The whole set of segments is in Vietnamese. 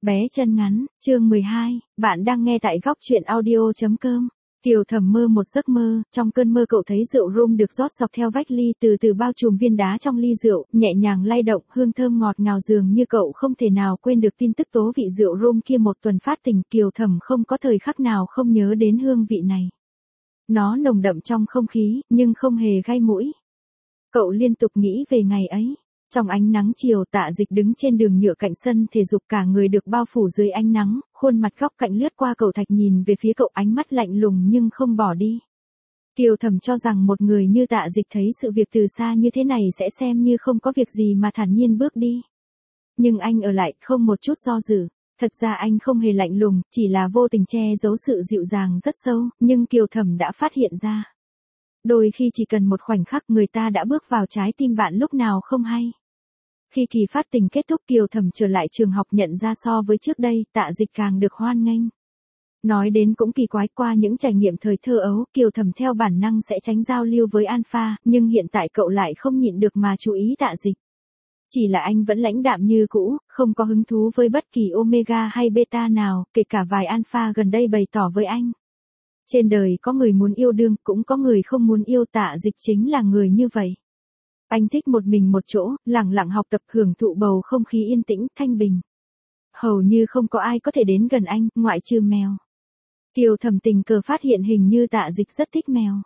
Bé chân ngắn, chương 12, bạn đang nghe tại góc truyện audio.com. Kiều Thầm mơ một giấc mơ, trong cơn mơ cậu thấy rượu rum được rót dọc theo vách ly, từ từ bao trùm viên đá trong ly rượu, nhẹ nhàng lay động, hương thơm ngọt ngào dường như cậu không thể nào quên được tin tức tố vị rượu rum kia một tuần phát tình. Kiều Thầm không có thời khắc nào không nhớ đến hương vị này. Nó nồng đậm trong không khí, nhưng không hề gai mũi. Cậu liên tục nghĩ về ngày ấy. Trong ánh nắng chiều, Tạ Dịch đứng trên đường nhựa cạnh sân thể dục, cả người được bao phủ dưới ánh nắng, khuôn mặt góc cạnh lướt qua cậu thạch nhìn về phía cậu, ánh mắt lạnh lùng nhưng không bỏ đi. Kiều Thầm cho rằng một người như Tạ Dịch thấy sự việc từ xa như thế này sẽ xem như không có việc gì mà thản nhiên bước đi. Nhưng anh ở lại, không một chút do dự. Thật ra anh không hề lạnh lùng, chỉ là vô tình che giấu sự dịu dàng rất sâu, nhưng Kiều Thầm đã phát hiện ra. Đôi khi chỉ cần một khoảnh khắc người ta đã bước vào trái tim bạn lúc nào không hay. Khi kỳ phát tình kết thúc, Kiều Thầm trở lại trường học, nhận ra so với trước đây, Tạ Dịch càng được hoan nghênh. Nói đến cũng kỳ quái, qua những trải nghiệm thời thơ ấu, Kiều Thầm theo bản năng sẽ tránh giao lưu với Alpha, nhưng hiện tại cậu lại không nhịn được mà chú ý Tạ Dịch. Chỉ là anh vẫn lãnh đạm như cũ, không có hứng thú với bất kỳ Omega hay Beta nào, kể cả vài Alpha gần đây bày tỏ với anh. Trên đời có người muốn yêu đương, cũng có người không muốn yêu. Tạ Dịch chính là người như vậy. Anh thích một mình một chỗ, lặng lặng học tập, hưởng thụ bầu không khí yên tĩnh, thanh bình. Hầu như không có ai có thể đến gần anh, ngoại trừ mèo. Kiều Thầm tình cờ phát hiện hình như Tạ Dịch rất thích mèo.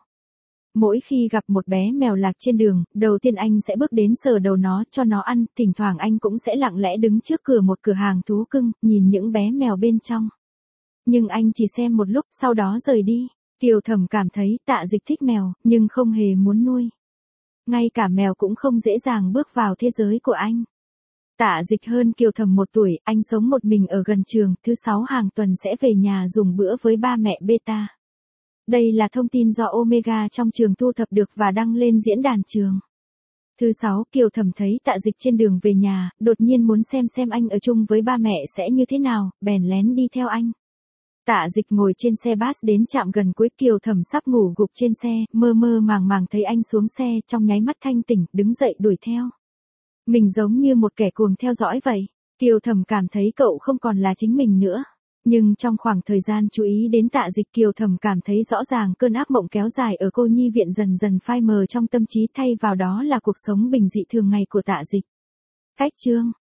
Mỗi khi gặp một bé mèo lạc trên đường, đầu tiên anh sẽ bước đến sờ đầu nó, cho nó ăn, thỉnh thoảng anh cũng sẽ lặng lẽ đứng trước cửa một cửa hàng thú cưng, nhìn những bé mèo bên trong. Nhưng anh chỉ xem một lúc, sau đó rời đi. Kiều Thầm cảm thấy Tạ Dịch thích mèo, nhưng không hề muốn nuôi. Ngay cả mèo cũng không dễ dàng bước vào thế giới của anh. Tạ Dịch hơn Kiều Thầm 1 tuổi, anh sống một mình ở gần trường, thứ 6 hàng tuần sẽ về nhà dùng bữa với ba mẹ Beta. Đây là thông tin do Omega trong trường thu thập được và đăng lên diễn đàn trường. Thứ 6, Kiều Thầm thấy Tạ Dịch trên đường về nhà, đột nhiên muốn xem anh ở chung với ba mẹ sẽ như thế nào, bèn lén đi theo anh. Tạ Dịch ngồi trên xe bus đến trạm gần cuối, Kiều Thầm sắp ngủ gục trên xe, mơ mơ màng màng thấy anh xuống xe, trong nháy mắt thanh tỉnh, đứng dậy đuổi theo. Mình giống như một kẻ cuồng theo dõi vậy. Kiều Thầm cảm thấy cậu không còn là chính mình nữa. Nhưng trong khoảng thời gian chú ý đến Tạ Dịch, Kiều Thầm cảm thấy rõ ràng cơn ác mộng kéo dài ở cô nhi viện dần dần phai mờ trong tâm trí, thay vào đó là cuộc sống bình dị thường ngày của Tạ Dịch. Cách chương